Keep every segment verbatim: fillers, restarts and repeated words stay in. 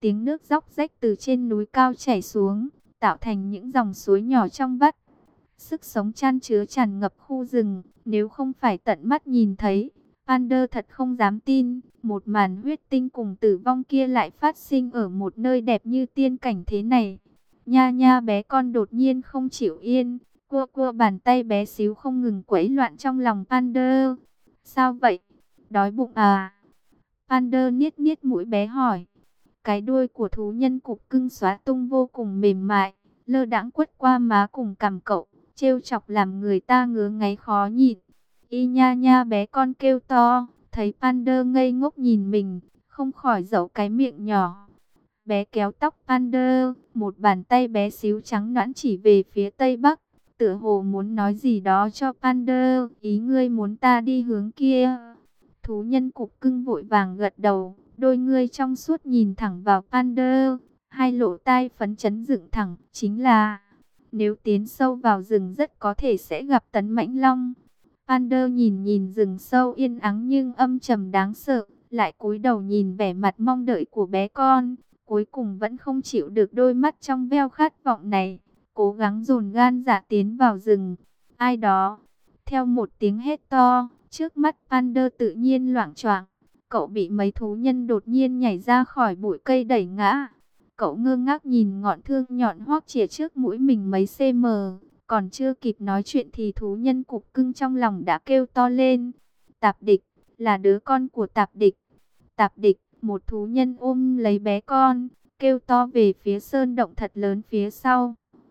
tiếng nước róc rách từ trên núi cao chảy xuống, tạo thành những dòng suối nhỏ trong vắt. Sức sống chan chứa tràn ngập khu rừng, nếu không phải tận mắt nhìn thấy, Pander thật không dám tin, một màn huyết tinh cùng tử vong kia lại phát sinh ở một nơi đẹp như tiên cảnh thế này. Nha nha bé con đột nhiên không chịu yên, cua cua bàn tay bé xíu không ngừng quấy loạn trong lòng Pander. Sao vậy? Đói bụng à? Pander niết niết mũi bé hỏi. Cái đuôi của thú nhân cục cưng xóa tung vô cùng mềm mại, lơ đãng quất qua má cùng cằm cậu, trêu chọc làm người ta ngứa ngáy khó nhịn. Y nha nha bé con kêu to, thấy Pander ngây ngốc nhìn mình, không khỏi giấu cái miệng nhỏ. Bé kéo tóc Pander, một bàn tay bé xíu trắng nõn chỉ về phía tây bắc, tựa hồ muốn nói gì đó cho Pander, ý ngươi muốn ta đi hướng kia. Thú nhân cục cưng vội vàng gật đầu, đôi ngươi trong suốt nhìn thẳng vào Pander, hai lỗ tai phấn chấn dựng thẳng, chính là nếu tiến sâu vào rừng rất có thể sẽ gặp tấn mãnh long. Pander nhìn nhìn rừng sâu yên ắng nhưng âm trầm đáng sợ, lại cúi đầu nhìn vẻ mặt mong đợi của bé con, cuối cùng vẫn không chịu được đôi mắt trong veo khát vọng này, cố gắng dồn gan dạ tiến vào rừng. Ai đó, theo một tiếng hét to, trước mắt Pander tự nhiên loạng choạng, cậu bị mấy thú nhân đột nhiên nhảy ra khỏi bụi cây đẩy ngã. Cậu ngơ ngác nhìn ngọn thương nhọn hoắc chĩa trước mũi mình mấy cm, còn chưa kịp nói chuyện thì thú nhân cục cưng trong lòng đã kêu to lên. Tạp địch, là đứa con của tạp địch. Tạp địch, một thú nhân ôm lấy bé con, kêu to về phía sơn động thật lớn phía sau.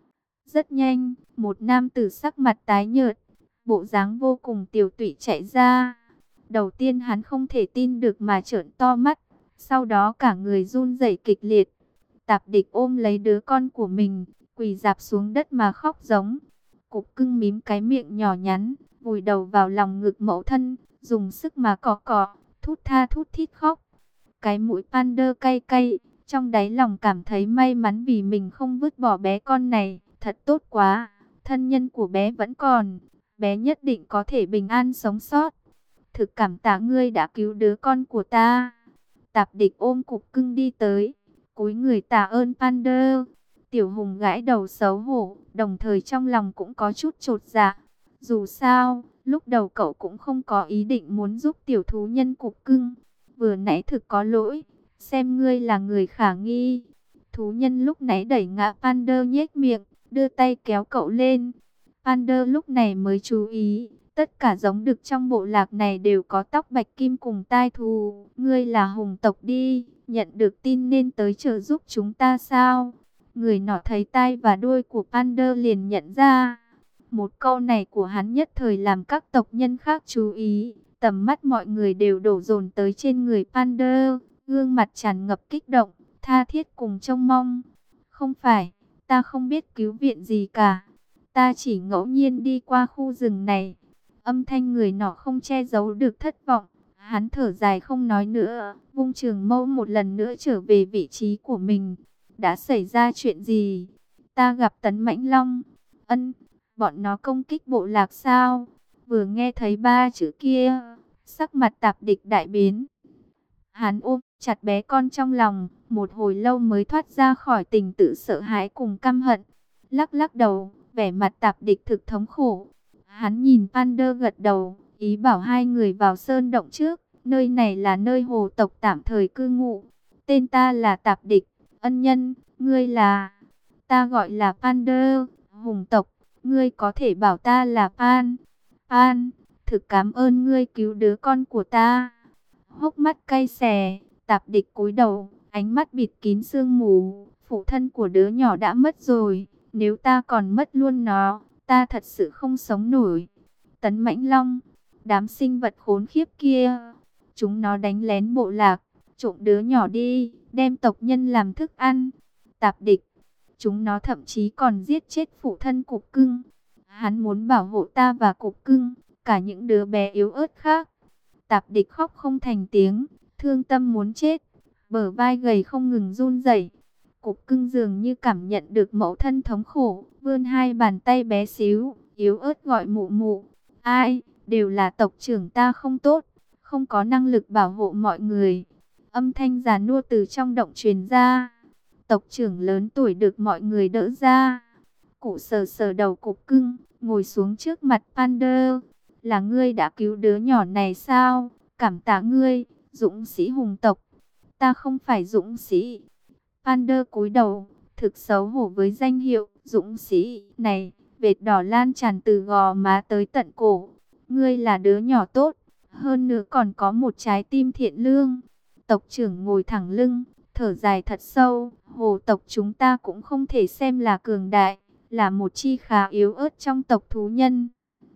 Rất nhanh, một nam tử sắc mặt tái nhợt, bộ dáng vô cùng tiều tụy chạy ra. Đầu tiên hắn không thể tin được mà trợn to mắt, sau đó cả người run rẩy kịch liệt. Tạp địch ôm lấy đứa con của mình, quỳ rạp xuống đất mà khóc giống. Cục cưng mím cái miệng nhỏ nhắn, vùi đầu vào lòng ngực mẫu thân, dùng sức mà cọ cọ, thút tha thút thít khóc. Cái mũi Pander cay cay, trong đáy lòng cảm thấy may mắn vì mình không vứt bỏ bé con này, thật tốt quá, thân nhân của bé vẫn còn, bé nhất định có thể bình an sống sót. Thực cảm tạ ngươi đã cứu đứa con của ta. Tạp địch ôm cục cưng đi tới, cúi người tạ ơn Pander. Tiểu Hùng gãi đầu xấu hổ, đồng thời trong lòng cũng có chút chột dạ. Dù sao, lúc đầu cậu cũng không có ý định muốn giúp tiểu thú nhân cục cưng. Vừa nãy thực có lỗi, xem ngươi là người khả nghi. Thú nhân lúc nãy đẩy ngã Pander nhếch miệng, đưa tay kéo cậu lên. Pander lúc này mới chú ý, tất cả giống đực trong bộ lạc này đều có tóc bạch kim cùng tai thù. Ngươi là hùng tộc đi, nhận được tin nên tới trợ giúp chúng ta sao? Người nọ thấy tai và đuôi của Pander liền nhận ra. Một câu này của hắn nhất thời làm các tộc nhân khác chú ý. Tầm mắt mọi người đều đổ dồn tới trên người Pander, gương mặt tràn ngập kích động, tha thiết cùng trông mong. Không phải, ta không biết cứu viện gì cả. Ta chỉ ngẫu nhiên đi qua khu rừng này. Âm thanh người nọ không che giấu được thất vọng. Hắn thở dài không nói nữa, vung trường mâu một lần nữa trở về vị trí của mình. Đã xảy ra chuyện gì? Ta gặp tấn mãnh long. Ân, bọn nó công kích bộ lạc sao? Vừa nghe thấy ba chữ kia, sắc mặt tạp địch đại biến. Hắn ôm chặt bé con trong lòng, một hồi lâu mới thoát ra khỏi tình tự sợ hãi cùng căm hận. Lắc lắc đầu, vẻ mặt tạp địch thực thống khổ. Hắn nhìn Pander gật đầu, ý bảo hai người vào sơn động trước. Nơi này là nơi hồ tộc tạm thời cư ngụ. Tên ta là tạp địch, ân nhân, ngươi là... Ta gọi là Pander, hùng tộc, ngươi có thể bảo ta là Pan. Pan, thực cảm ơn ngươi cứu đứa con của ta. Hốc mắt cay xè, tạp địch cúi đầu, ánh mắt bịt kín sương mù. Phụ thân của đứa nhỏ đã mất rồi, nếu ta còn mất luôn nó, ta thật sự không sống nổi. Tấn mãnh long, đám sinh vật khốn khiếp kia, chúng nó đánh lén bộ lạc, trộm đứa nhỏ đi, đem tộc nhân làm thức ăn. Tạp địch, chúng nó thậm chí còn giết chết phụ thân cục cưng. Hắn muốn bảo hộ ta và cục cưng, cả những đứa bé yếu ớt khác. Tạp địch khóc không thành tiếng, thương tâm muốn chết, bờ vai gầy không ngừng run rẩy. Cục cưng dường như cảm nhận được mẫu thân thống khổ, vươn hai bàn tay bé xíu, yếu ớt gọi mụ mụ. Ai, đều là tộc trưởng ta không tốt, không có năng lực bảo hộ mọi người. Âm thanh già nua từ trong động truyền ra. Tộc trưởng lớn tuổi được mọi người đỡ ra. Cụ sờ sờ đầu cục cưng, ngồi xuống trước mặt Pander. Là ngươi đã cứu đứa nhỏ này sao? Cảm tạ ngươi, dũng sĩ hùng tộc. Ta không phải dũng sĩ. Pander cúi đầu, thực xấu hổ với danh hiệu dũng sĩ này. Vệt đỏ lan tràn từ gò má tới tận cổ. Ngươi là đứa nhỏ tốt, hơn nữa còn có một trái tim thiện lương. Tộc trưởng ngồi thẳng lưng, thở dài thật sâu. Hồ tộc chúng ta cũng không thể xem là cường đại, là một chi khá yếu ớt trong tộc thú nhân.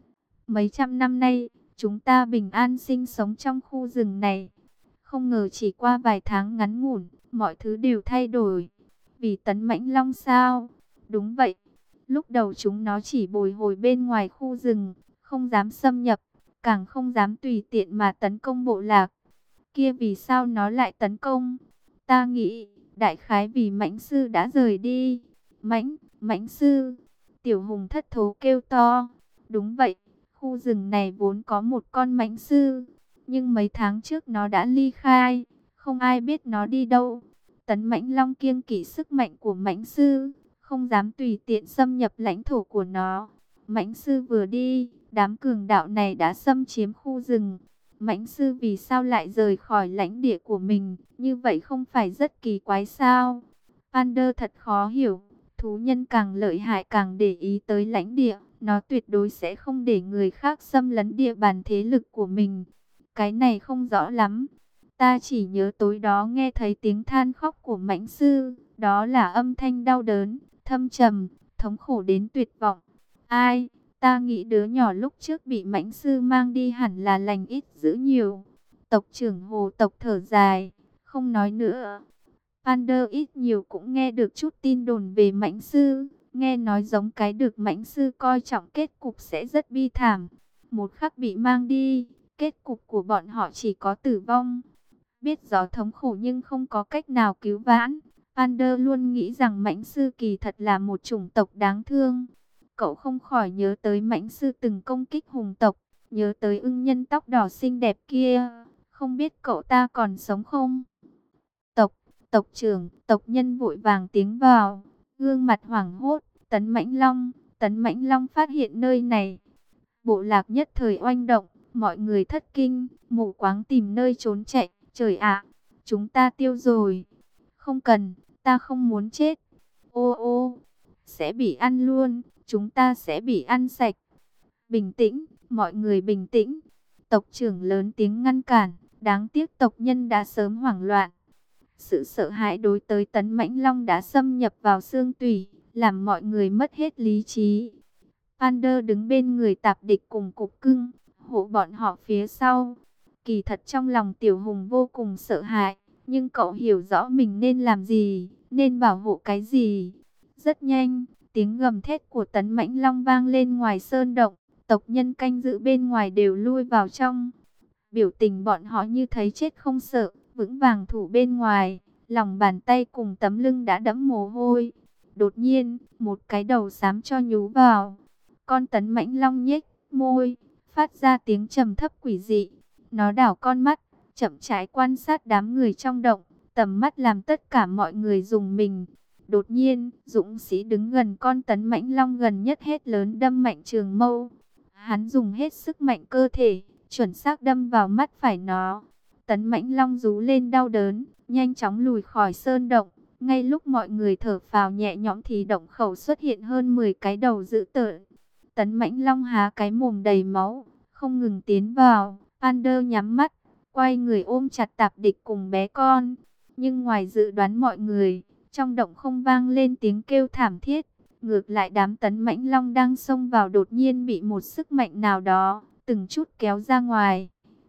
Mấy trăm năm nay, chúng ta bình an sinh sống trong khu rừng này. Không ngờ chỉ qua vài tháng ngắn ngủn, mọi thứ đều thay đổi. Vì tấn mãnh long sao? Đúng vậy. Lúc đầu chúng nó chỉ bồi hồi bên ngoài khu rừng, không dám xâm nhập, càng không dám tùy tiện mà tấn công bộ lạc. Kia vì sao nó lại tấn công? Ta nghĩ, đại khái vì mãnh sư đã rời đi. Mãnh, mãnh sư. Tiểu Hùng thất thố kêu to. Đúng vậy, khu rừng này vốn có một con mãnh sư, nhưng mấy tháng trước nó đã ly khai, không ai biết nó đi đâu. Tấn Mãnh Long kiêng kỵ sức mạnh của mãnh sư, không dám tùy tiện xâm nhập lãnh thổ của nó. Mãnh sư vừa đi, đám cường đạo này đã xâm chiếm khu rừng. Mãnh sư vì sao lại rời khỏi lãnh địa của mình, như vậy không phải rất kỳ quái sao? Pander thật khó hiểu, thú nhân càng lợi hại càng để ý tới lãnh địa, nó tuyệt đối sẽ không để người khác xâm lấn địa bàn thế lực của mình. Cái này không rõ lắm. Ta chỉ nhớ tối đó nghe thấy tiếng than khóc của mãnh sư, đó là âm thanh đau đớn, thâm trầm, thống khổ đến tuyệt vọng. Ai? Ta nghĩ đứa nhỏ lúc trước bị mãnh sư mang đi hẳn là lành ít dữ nhiều. Tộc trưởng hồ tộc thở dài, không nói nữa. Pander ít nhiều cũng nghe được chút tin đồn về mãnh sư. Nghe nói giống cái được mãnh sư coi trọng kết cục sẽ rất bi thảm. Một khắc bị mang đi, kết cục của bọn họ chỉ có tử vong. Biết rõ thống khổ nhưng không có cách nào cứu vãn. Pander luôn nghĩ rằng mãnh sư kỳ thật là một chủng tộc đáng thương. Cậu không khỏi nhớ tới mãnh sư từng công kích hùng tộc, nhớ tới ưng nhân tóc đỏ xinh đẹp kia. Không biết cậu ta còn sống không? Tộc, tộc trưởng, tộc nhân vội vàng tiến vào, gương mặt hoảng hốt. Tấn Mãnh Long, Tấn Mãnh Long phát hiện nơi này. Bộ lạc nhất thời oanh động, mọi người thất kinh, mù quáng tìm nơi trốn chạy. Trời ạ, chúng ta tiêu rồi. Không cần, ta không muốn chết. Ô ô, sẽ bị ăn luôn, chúng ta sẽ bị ăn sạch. Bình tĩnh, mọi người bình tĩnh. Tộc trưởng lớn tiếng ngăn cản, đáng tiếc tộc nhân đã sớm hoảng loạn. Sự sợ hãi đối tới Tấn Mãnh Long đã xâm nhập vào xương tủy, làm mọi người mất hết lý trí. Pander đứng bên người tạp địch cùng cục cưng, hộ bọn họ phía sau. Kỳ thật trong lòng Tiểu Hùng vô cùng sợ hãi, nhưng cậu hiểu rõ mình nên làm gì, nên bảo hộ cái gì. Rất nhanh, tiếng gầm thét của Tấn Mãnh Long vang lên ngoài sơn động, tộc nhân canh giữ bên ngoài đều lui vào trong. Biểu tình bọn họ như thấy chết không sợ, vững vàng thủ bên ngoài, lòng bàn tay cùng tấm lưng đã đẫm mồ hôi. Đột nhiên, một cái đầu xám cho nhú vào. Con Tấn Mãnh Long nhếch môi, phát ra tiếng trầm thấp quỷ dị. Nó đảo con mắt, chậm rãi quan sát đám người trong động, tầm mắt làm tất cả mọi người rùng mình. Đột nhiên, dũng sĩ đứng gần con Tấn Mãnh Long gần nhất hét lớn đâm mạnh trường mâu. Hắn dùng hết sức mạnh cơ thể, chuẩn xác đâm vào mắt phải nó. Tấn Mãnh Long rú lên đau đớn, nhanh chóng lùi khỏi sơn động. Ngay lúc mọi người thở phào nhẹ nhõm thì động khẩu xuất hiện hơn mười cái đầu dữ tợn. Tấn Mãnh Long há cái mồm đầy máu, không ngừng tiến vào. Pander nhắm mắt, quay người ôm chặt tạp địch cùng bé con. Nhưng ngoài dự đoán mọi người, trong động không vang lên tiếng kêu thảm thiết. Ngược lại đám Tấn Mãnh Long đang xông vào đột nhiên bị một sức mạnh nào đó, từng chút kéo ra ngoài.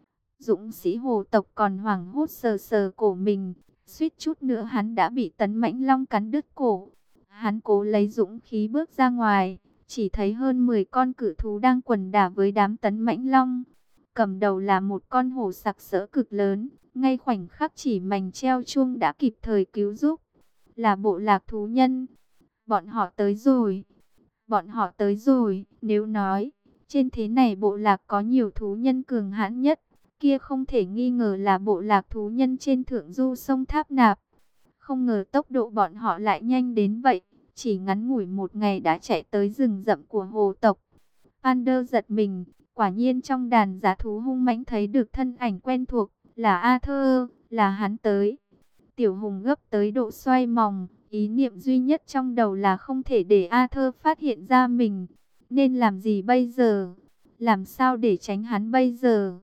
Dũng sĩ hồ tộc còn hoảng hốt sờ sờ cổ mình, suýt chút nữa hắn đã bị Tấn Mãnh Long cắn đứt cổ. Hắn cố lấy dũng khí bước ra ngoài, chỉ thấy hơn mười con cự thú đang quần đả với đám Tấn Mãnh Long. Cầm đầu là một con hổ sặc sỡ cực lớn, ngay khoảnh khắc chỉ mảnh treo chuông đã kịp thời cứu giúp. Là bộ lạc thú nhân. Bọn họ tới rồi. Bọn họ tới rồi. Nếu nói, trên thế này bộ lạc có nhiều thú nhân cường hãn nhất, Kia không thể nghi ngờ là bộ lạc thú nhân trên thượng du sông Tháp Nạp. Không ngờ tốc độ bọn họ lại nhanh đến vậy. Chỉ ngắn ngủi một ngày đã chạy tới rừng rậm của hồ tộc. Pander giật mình. Quả nhiên trong đàn giá thú hung mãnh thấy được thân ảnh quen thuộc. Là Arthur, là hắn tới. Tiểu Hùng gấp tới độ xoay mòng. Ý niệm duy nhất trong đầu là không thể để Arthur phát hiện ra mình. Nên làm gì bây giờ? Làm sao để tránh hắn bây giờ?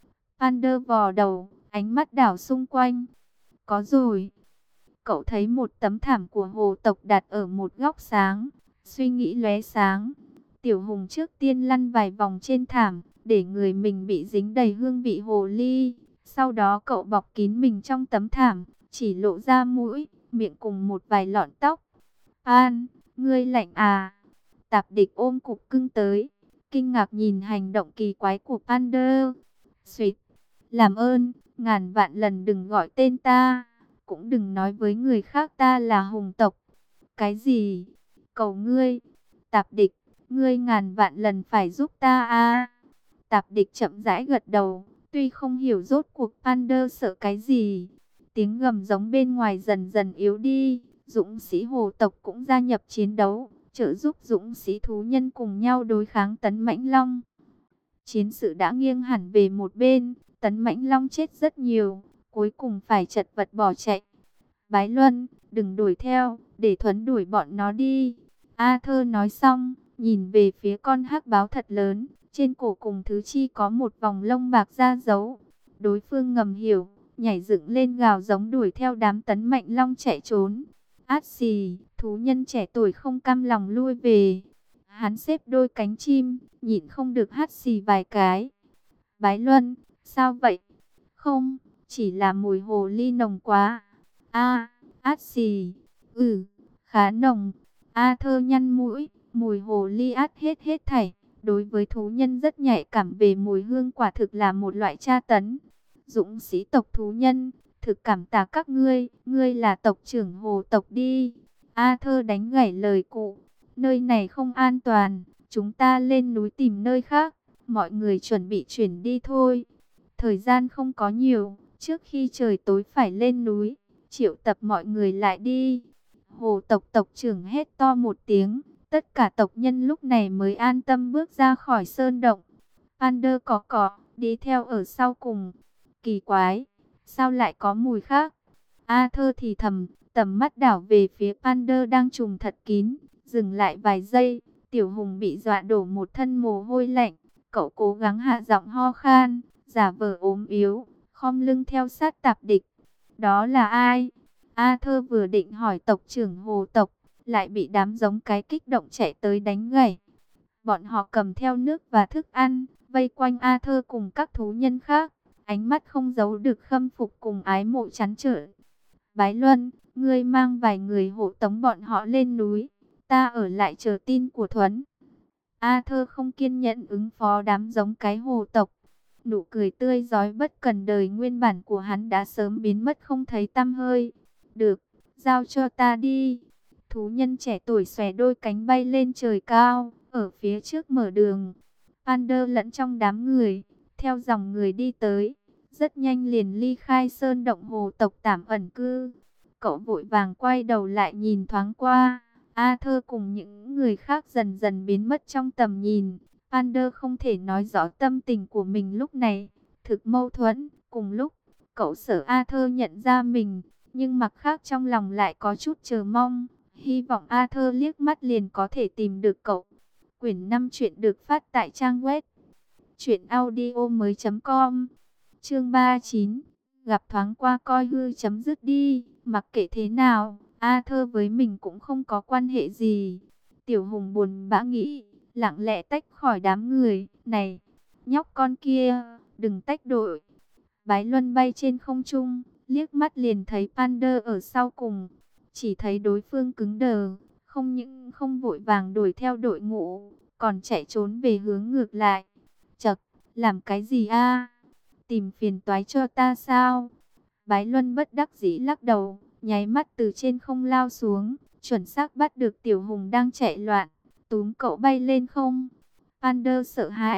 Pander vò đầu, ánh mắt đảo xung quanh. Có rồi. Cậu thấy một tấm thảm của hồ tộc đặt ở một góc sáng. Suy nghĩ lóe sáng. Tiểu Hùng trước tiên lăn vài vòng trên thảm, để người mình bị dính đầy hương vị hồ ly. Sau đó cậu bọc kín mình trong tấm thảm, chỉ lộ ra mũi, miệng cùng một vài lọn tóc. An, ngươi lạnh à? Tạp Địch ôm cục cưng tới, kinh ngạc nhìn hành động kỳ quái của Pander. Xuyệt, làm ơn, ngàn vạn lần đừng gọi tên ta, cũng đừng nói với người khác ta là Hùng tộc. Cái gì? Cầu ngươi, Tạp Địch, ngươi ngàn vạn lần phải giúp ta a. Tạp Địch chậm rãi gật đầu, tuy không hiểu rốt cuộc Pander sợ cái gì. Tiếng gầm giống bên ngoài dần dần yếu đi, dũng sĩ hồ tộc cũng gia nhập chiến đấu, trợ giúp dũng sĩ thú nhân cùng nhau đối kháng Tấn Mãnh Long. Chiến sự đã nghiêng hẳn về một bên, Tấn Mãnh Long chết rất nhiều, cuối cùng phải chật vật bỏ chạy. Bái Luân, đừng đuổi theo, để Thuấn đuổi bọn nó đi. Arthur nói xong, nhìn về phía con hắc báo thật lớn, trên cổ cùng thứ chi có một vòng lông bạc da dấu. Đối phương ngầm hiểu, nhảy dựng lên gào giống đuổi theo đám Tấn Mãnh Long chạy trốn. Át xì, thú nhân trẻ tuổi không cam lòng lui về. Hắn xếp đôi cánh chim, nhịn không được hắt xì vài cái. Bái Luân, sao vậy? Không, chỉ là mùi hồ ly nồng quá. A, át xì, ừ, khá nồng. Arthur nhăn mũi, mùi hồ ly át hết hết thảy. Đối với thú nhân rất nhạy cảm về mùi hương, quả thực là một loại tra tấn. Dũng sĩ tộc thú nhân, thực cảm tạ các ngươi, ngươi là tộc trưởng hồ tộc đi. Arthur đánh gãy lời cụ, nơi này không an toàn, chúng ta lên núi tìm nơi khác, mọi người chuẩn bị chuyển đi thôi. Thời gian không có nhiều, trước khi trời tối phải lên núi, triệu tập mọi người lại đi. Hồ tộc tộc trưởng hét to một tiếng, tất cả tộc nhân lúc này mới an tâm bước ra khỏi sơn động. Pander có cỏ, đi theo ở sau cùng. Kỳ quái, sao lại có mùi khác? Arthur thì thầm, tầm mắt đảo về phía Pander đang trùng thật kín, dừng lại vài giây. Tiểu Hùng bị dọa đổ một thân mồ hôi lạnh, cậu cố gắng hạ giọng ho khan, giả vờ ốm yếu, khom lưng theo sát Tạp Địch. Đó là ai? Arthur vừa định hỏi tộc trưởng hồ tộc, lại bị đám giống cái kích động chạy tới đánh gãy. Bọn họ cầm theo nước và thức ăn, vây quanh Arthur cùng các thú nhân khác, ánh mắt không giấu được khâm phục cùng ái mộ trăn trở. Bái Luân, ngươi mang vài người hộ tống bọn họ lên núi, ta ở lại chờ tin của Thuấn. Arthur không kiên nhẫn ứng phó đám giống cái hồ tộc. Nụ cười tươi rói bất cần đời nguyên bản của hắn đã sớm biến mất không thấy tăm hơi. Được, giao cho ta đi. Thú nhân trẻ tuổi xòe đôi cánh bay lên trời cao, ở phía trước mở đường. Pander lẫn trong đám người, theo dòng người đi tới, rất nhanh liền ly khai sơn động hồ tộc tạm ẩn cư. Cậu vội vàng quay đầu lại nhìn thoáng qua, Arthur cùng những người khác dần dần biến mất trong tầm nhìn. Pander không thể nói rõ tâm tình của mình lúc này, thực mâu thuẫn. Cùng lúc, cậu sợ Arthur nhận ra mình, nhưng mặt khác trong lòng lại có chút chờ mong, hy vọng Arthur liếc mắt liền có thể tìm được cậu. Quyển năm truyện được phát tại trang web truyện audio mới chấm com. Chương ba mươi chín, gặp thoáng qua coi hư chấm dứt đi. Mặc kệ thế nào, Arthur với mình cũng không có quan hệ gì. Tiểu Hùng buồn bã nghĩ, lặng lẽ tách khỏi đám người. Này, nhóc con kia, đừng tách đội. Bái Luân bay trên không trung, liếc mắt liền thấy Pander ở sau cùng. Chỉ thấy đối phương cứng đờ, không những không vội vàng đuổi theo đội ngũ, còn chạy trốn về hướng ngược lại. Chậc, làm cái gì a? Tìm phiền toái cho ta sao? Bái Luân bất đắc dĩ lắc đầu, nháy mắt từ trên không lao xuống, chuẩn xác bắt được Tiểu Hùng đang chạy loạn, túm cậu bay lên không. Pander sợ hãi,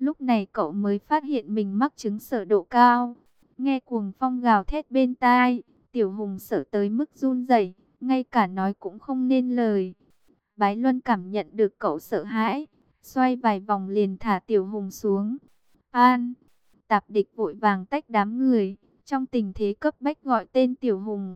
Lúc này cậu mới phát hiện mình mắc chứng sở độ cao. Nghe cuồng phong gào thét bên tai, Tiểu Hùng sợ tới mức run rẩy, ngay cả nói cũng không nên lời. Bái Luân cảm nhận được cậu sợ hãi, xoay vài vòng liền thả Tiểu Hùng xuống. An, Tạp Địch vội vàng tách đám người, trong tình thế cấp bách gọi tên Tiểu Hùng.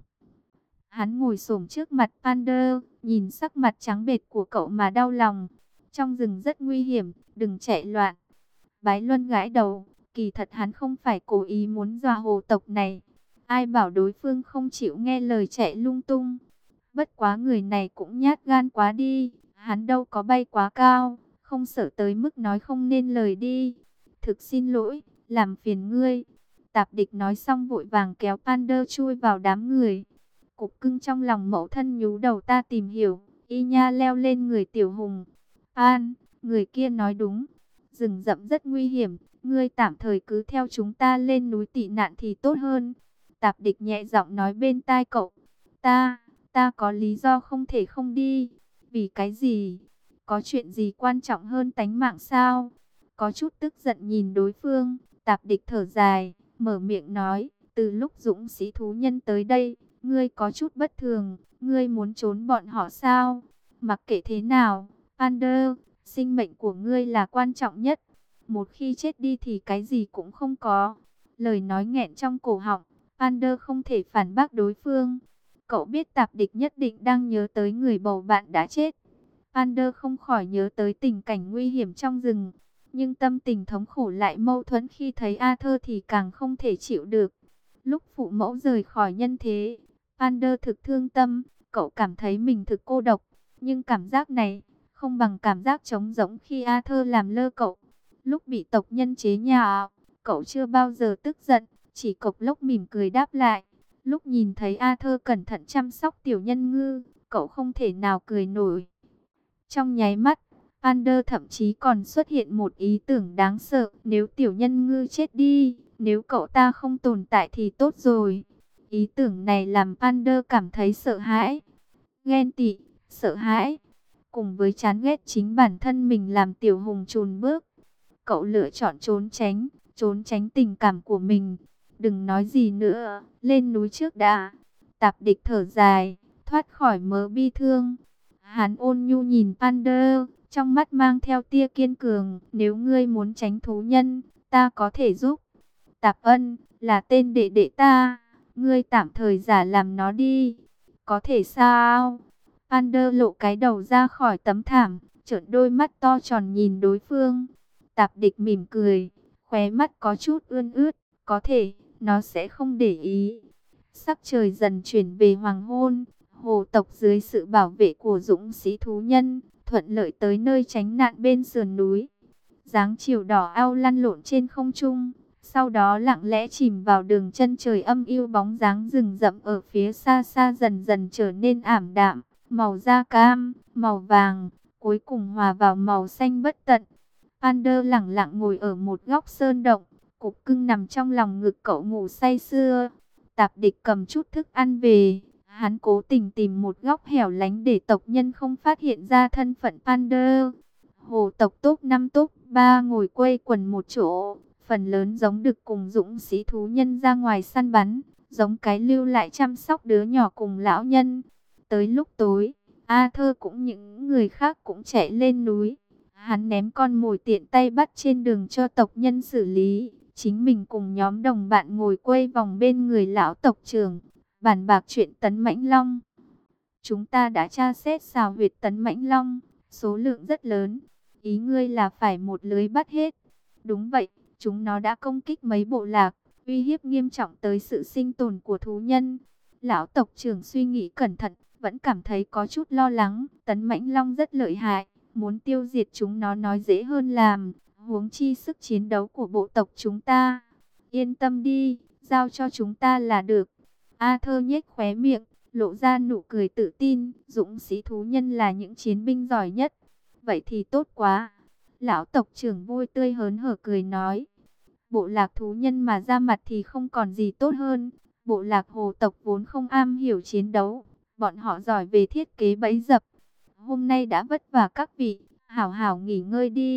Hắn ngồi xổm trước mặt Pander, nhìn sắc mặt trắng bệch của cậu mà đau lòng. Trong rừng rất nguy hiểm, đừng chạy loạn. Bái Luân gãi đầu, kỳ thật hắn không phải cố ý muốn dọa hồ tộc này. Ai bảo đối phương không chịu nghe lời chạy lung tung. Bất quá người này cũng nhát gan quá đi, hắn đâu có bay quá cao, không sợ tới mức nói không nên lời đi. Thực xin lỗi, làm phiền ngươi. Tạp Địch nói xong vội vàng kéo Pander chui vào đám người. Cục cưng trong lòng mẫu thân nhú đầu ta tìm hiểu, y nha leo lên người Tiểu Hùng. An, người kia nói đúng, rừng rậm rất nguy hiểm, ngươi tạm thời cứ theo chúng ta lên núi tị nạn thì tốt hơn. Tạp Địch nhẹ giọng nói bên tai cậu. Ta, ta có lý do không thể không đi. Vì cái gì? Có chuyện gì quan trọng hơn tánh mạng sao? Có chút tức giận nhìn đối phương, Tạp Địch thở dài, mở miệng nói, từ lúc dũng sĩ thú nhân tới đây, ngươi có chút bất thường, ngươi muốn trốn bọn họ sao? Mặc kệ thế nào, Pander, sinh mệnh của ngươi là quan trọng nhất. Một khi chết đi thì cái gì cũng không có. Lời nói nghẹn trong cổ họng, Pander không thể phản bác đối phương. Cậu biết Tạp Địch nhất định đang nhớ tới người bầu bạn đã chết. Pander không khỏi nhớ tới tình cảnh nguy hiểm trong rừng. Nhưng tâm tình thống khổ lại mâu thuẫn khi thấy Arthur thì càng không thể chịu được. Lúc phụ mẫu rời khỏi nhân thế, Pander thực thương tâm, cậu cảm thấy mình thực cô độc. Nhưng cảm giác này không bằng cảm giác trống rỗng khi Arthur làm lơ cậu. Lúc bị tộc nhân chế nhạo, cậu chưa bao giờ tức giận, chỉ cộc lốc mỉm cười đáp lại. Lúc nhìn thấy Arthur cẩn thận chăm sóc tiểu nhân ngư, cậu không thể nào cười nổi. Trong nháy mắt, Pander thậm chí còn xuất hiện một ý tưởng đáng sợ. Nếu tiểu nhân ngư chết đi, nếu cậu ta không tồn tại thì tốt rồi. Ý tưởng này làm Pander cảm thấy sợ hãi, ghen tị, sợ hãi. Cùng với chán ghét chính bản thân mình làm Tiểu Hùng chùn bước. Cậu lựa chọn trốn tránh, trốn tránh tình cảm của mình. Đừng nói gì nữa, lên núi trước đã. Tạp Địch thở dài, thoát khỏi mớ bi thương. Hắn ôn nhu nhìn Pander, trong mắt mang theo tia kiên cường. Nếu ngươi muốn tránh thú nhân, ta có thể giúp. Tạp Ân, là tên đệ đệ ta, ngươi tạm thời giả làm nó đi. Có thể sao? Pander lộ cái đầu ra khỏi tấm thảm, trợn đôi mắt to tròn nhìn đối phương. Tạp Địch mỉm cười, khóe mắt có chút ươn ướt. Có thể, nó sẽ không để ý. Sắc trời dần chuyển về hoàng hôn. Hồ tộc dưới sự bảo vệ của dũng sĩ thú nhân, thuận lợi tới nơi tránh nạn bên sườn núi. Dáng chiều đỏ ao lăn lộn trên không trung, sau đó lặng lẽ chìm vào đường chân trời âm u. Bóng dáng rừng rậm ở phía xa xa dần dần trở nên ảm đạm, màu da cam, màu vàng, cuối cùng hòa vào màu xanh bất tận. Pander lặng lặng ngồi ở một góc sơn động, cục cưng nằm trong lòng ngực cậu ngủ say sưa. Tạp Địch cầm chút thức ăn về. Hắn cố tình tìm một góc hẻo lánh để tộc nhân không phát hiện ra thân phận Pander. Hồ tộc top năm top ba ngồi quây quần một chỗ. Phần lớn giống đực cùng dũng sĩ thú nhân ra ngoài săn bắn. Giống cái lưu lại chăm sóc đứa nhỏ cùng lão nhân. Tới lúc tối, Arthur cũng những người khác cũng chạy lên núi. Hắn ném con mồi tiện tay bắt trên đường cho tộc nhân xử lý. Chính mình cùng nhóm đồng bạn ngồi quây vòng bên người lão tộc trưởng, bàn bạc chuyện Tấn Mãnh Long. Chúng ta đã tra xét xào huyệt Tấn Mãnh Long, số lượng rất lớn. Ý ngươi là phải một lưới bắt hết. Đúng vậy, chúng nó đã công kích mấy bộ lạc, uy hiếp nghiêm trọng tới sự sinh tồn của thú nhân. Lão tộc trưởng suy nghĩ cẩn thận, vẫn cảm thấy có chút lo lắng. Tấn Mãnh Long rất lợi hại, muốn tiêu diệt chúng nó nói dễ hơn làm, huống chi sức chiến đấu của bộ tộc chúng ta. Yên tâm đi, giao cho chúng ta là được. Arthur nhếch khóe miệng, lộ ra nụ cười tự tin. Dũng sĩ thú nhân là những chiến binh giỏi nhất. Vậy thì tốt quá. Lão tộc trưởng vui tươi hớn hở cười nói. Bộ lạc thú nhân mà ra mặt thì không còn gì tốt hơn. Bộ lạc hồ tộc vốn không am hiểu chiến đấu. Bọn họ giỏi về thiết kế bẫy dập. Hôm nay đã vất vả các vị, hảo hảo nghỉ ngơi đi.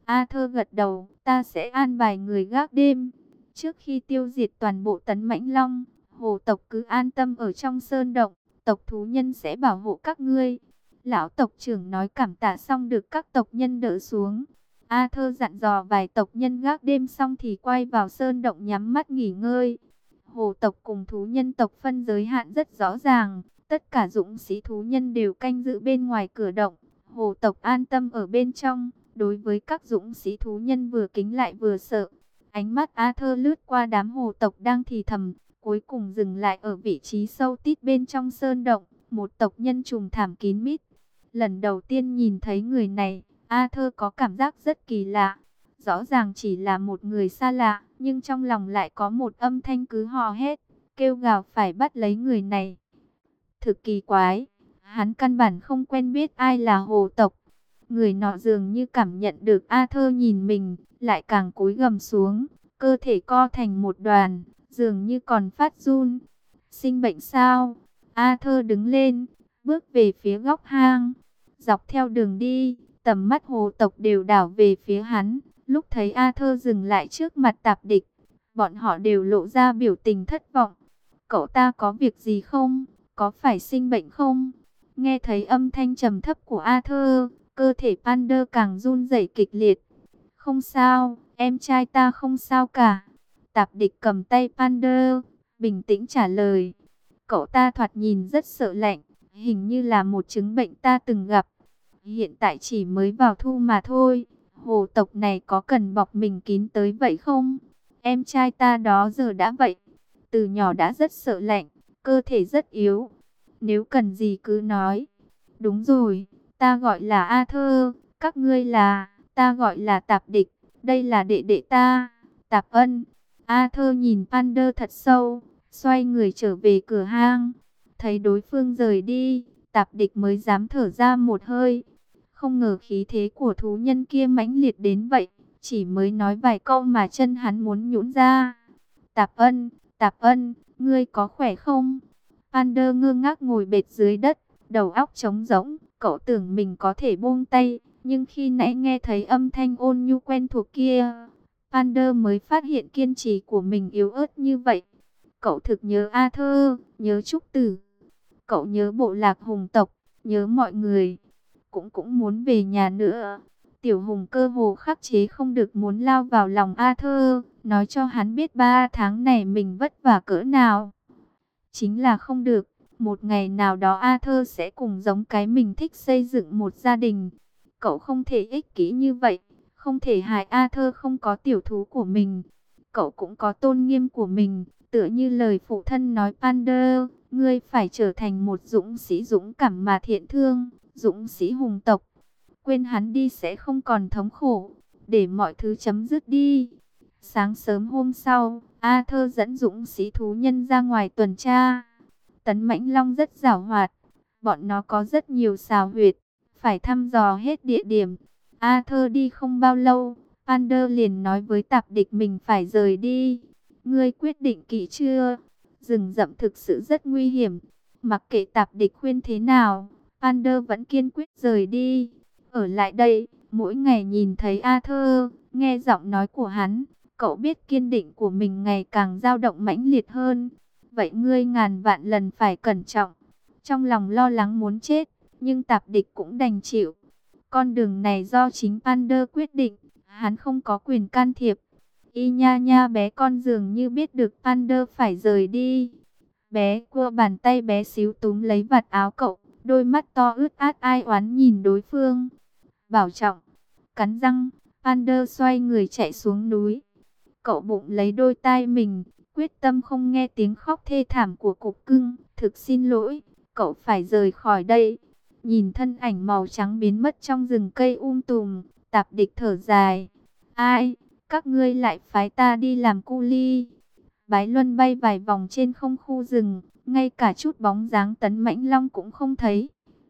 Arthur gật đầu, ta sẽ an bài người gác đêm. Trước khi tiêu diệt toàn bộ Tấn Mãnh Long, hồ tộc cứ an tâm ở trong sơn động, tộc thú nhân sẽ bảo hộ các ngươi. Lão tộc trưởng nói cảm tạ xong được các tộc nhân đỡ xuống. Arthur dặn dò vài tộc nhân gác đêm xong thì quay vào sơn động nhắm mắt nghỉ ngơi. Hồ tộc cùng thú nhân tộc phân giới hạn rất rõ ràng. Tất cả dũng sĩ thú nhân đều canh giữ bên ngoài cửa động. Hồ tộc an tâm ở bên trong. Đối với các dũng sĩ thú nhân vừa kính lại vừa sợ. Ánh mắt Arthur lướt qua đám hồ tộc đang thì thầm. Cuối cùng dừng lại ở vị trí sâu tít bên trong sơn động. Một tộc nhân trùng thảm kín mít. Lần đầu tiên nhìn thấy người này, Arthur có cảm giác rất kỳ lạ. Rõ ràng chỉ là một người xa lạ, nhưng trong lòng lại có một âm thanh cứ hò hét, kêu gào phải bắt lấy người này. Thực kỳ quái, hắn căn bản không quen biết ai là hồ tộc. Người nọ dường như cảm nhận được Arthur nhìn mình, lại càng cúi gầm xuống, cơ thể co thành một đoàn, dường như còn phát run. Sinh bệnh sao? Arthur đứng lên, bước về phía góc hang. Dọc theo đường đi, tầm mắt hồ tộc đều đảo về phía hắn. Lúc thấy Arthur dừng lại trước mặt tạp địch, bọn họ đều lộ ra biểu tình thất vọng. Cậu ta có việc gì không? Có phải sinh bệnh không? Nghe thấy âm thanh trầm thấp của Arthur, cơ thể Pander càng run rẩy kịch liệt. Không sao, em trai ta không sao cả. Tạp địch cầm tay Pander, bình tĩnh trả lời. Cậu ta thoạt nhìn rất sợ lạnh, hình như là một chứng bệnh ta từng gặp. Hiện tại chỉ mới vào thu mà thôi. Hồ tộc này có cần bọc mình kín tới vậy không? Em trai ta đó giờ đã vậy. Từ nhỏ đã rất sợ lạnh, cơ thể rất yếu. Nếu cần gì cứ nói. Đúng rồi, ta gọi là Arthur, các ngươi là, ta gọi là Tạp Địch. Đây là đệ đệ ta, Tạp Ân. Arthur nhìn Pander thật sâu, xoay người trở về cửa hang. Thấy đối phương rời đi, Tạp Địch mới dám thở ra một hơi. Không ngờ khí thế của thú nhân kia mãnh liệt đến vậy. Chỉ mới nói vài câu mà chân hắn muốn nhũn ra. Tạp Ân, Tạp Ân, ngươi có khỏe không? Pander ngơ ngác ngồi bệt dưới đất, đầu óc trống rỗng. Cậu tưởng mình có thể buông tay, nhưng khi nãy nghe thấy âm thanh ôn nhu quen thuộc kia, Pander mới phát hiện kiên trì của mình yếu ớt như vậy. Cậu thực nhớ Arthur, nhớ Trúc Tử. Cậu nhớ bộ lạc hùng tộc, nhớ mọi người. Cũng cũng muốn về nhà nữa. Tiểu Hùng cơ hồ khắc chế không được muốn lao vào lòng Arthur, nói cho hắn biết ba tháng này mình vất vả cỡ nào. Chính là không được, một ngày nào đó Arthur sẽ cùng giống cái mình thích xây dựng một gia đình. Cậu không thể ích kỷ như vậy, không thể hại Arthur không có tiểu thú của mình. Cậu cũng có tôn nghiêm của mình, tựa như lời phụ thân nói Pander, ngươi phải trở thành một dũng sĩ dũng cảm mà thiện thương. Dũng sĩ hùng tộc, quên hắn đi sẽ không còn thống khổ, để mọi thứ chấm dứt đi. Sáng sớm hôm sau, Arthur dẫn dũng sĩ thú nhân ra ngoài tuần tra. Tấn Mãnh Long rất giàu hoạt, bọn nó có rất nhiều xào huyệt, phải thăm dò hết địa điểm. Arthur đi không bao lâu, Pander liền nói với Tạp Địch mình phải rời đi. Ngươi quyết định kỹ chưa? Rừng rậm thực sự rất nguy hiểm, mặc kệ Tạp Địch khuyên thế nào, Pander vẫn kiên quyết rời đi. Ở lại đây, mỗi ngày nhìn thấy Arthur, nghe giọng nói của hắn, cậu biết kiên định của mình ngày càng dao động mãnh liệt hơn. Vậy ngươi ngàn vạn lần phải cẩn trọng. Trong lòng lo lắng muốn chết, nhưng Tạp Địch cũng đành chịu. Con đường này do chính Pander quyết định, hắn không có quyền can thiệp. Y nha nha bé con dường như biết được Pander phải rời đi. Bé cua bàn tay bé xíu túm lấy vạt áo cậu. Đôi mắt to ướt át ai oán nhìn đối phương. Bảo trọng. Cắn răng, Pander xoay người chạy xuống núi. Cậu bụng lấy đôi tai mình, quyết tâm không nghe tiếng khóc thê thảm của cục cưng. Thực xin lỗi, cậu phải rời khỏi đây. Nhìn thân ảnh màu trắng biến mất trong rừng cây um tùm, Tạp Địch thở dài. Ai, các ngươi lại phái ta đi làm cu li. Bái Luân bay vài vòng trên không khu rừng, ngay cả chút bóng dáng Tấn Mãnh Long cũng không thấy.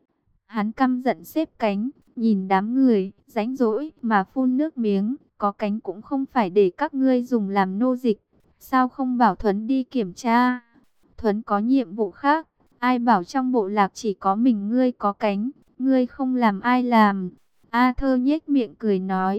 Hắn căm giận xếp cánh, nhìn đám người, rãnh rỗi mà phun nước miếng, có cánh cũng không phải để các ngươi dùng làm nô dịch. Sao không bảo Thuấn đi kiểm tra? Thuấn có nhiệm vụ khác, ai bảo trong bộ lạc chỉ có mình ngươi có cánh, ngươi không làm ai làm. Arthur nhếch miệng cười nói,